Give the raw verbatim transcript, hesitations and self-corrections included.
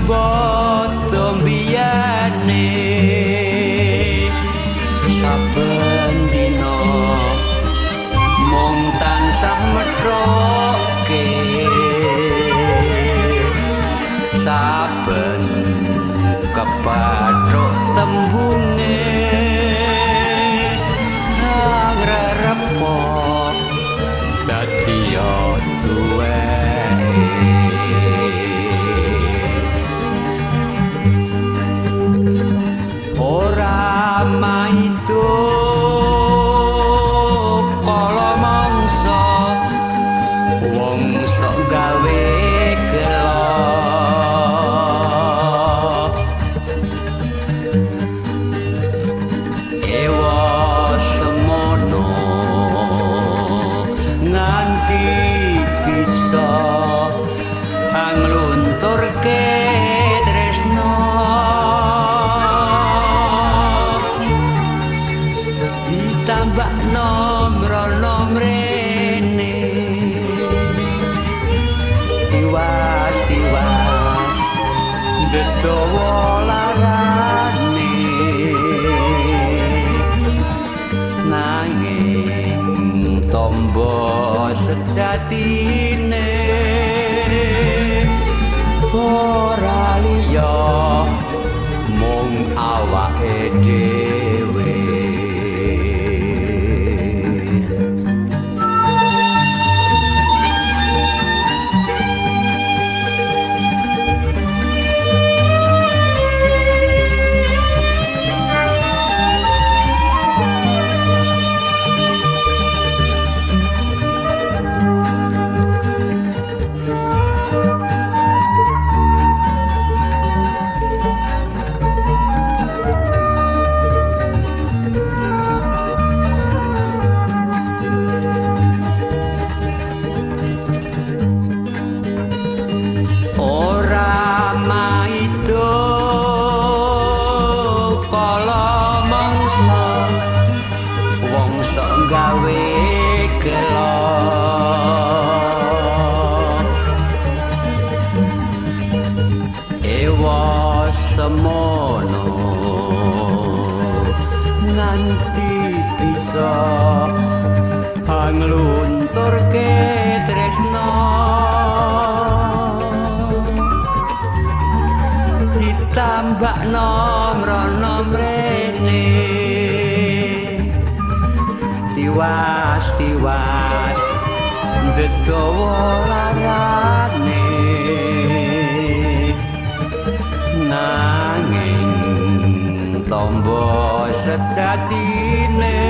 boto mbiyane saben dina mung tansah metroke saben kepathuk tembunge ngrerepo dadi duwe ora maido kala mangsa wong sok gawe gelo ewa semono nganti bisa anglunturke tresno ditambah nomro-nomrene tiwas-tiwas dedawa larane nanging tombo sejatine ora liya mung awake dhewe. Gawe gelo ewa semono nganti bisa anglunturke tresno ditambah nomro-nomrene tiwas-tiwas dedawa larane nanging tombo sejatine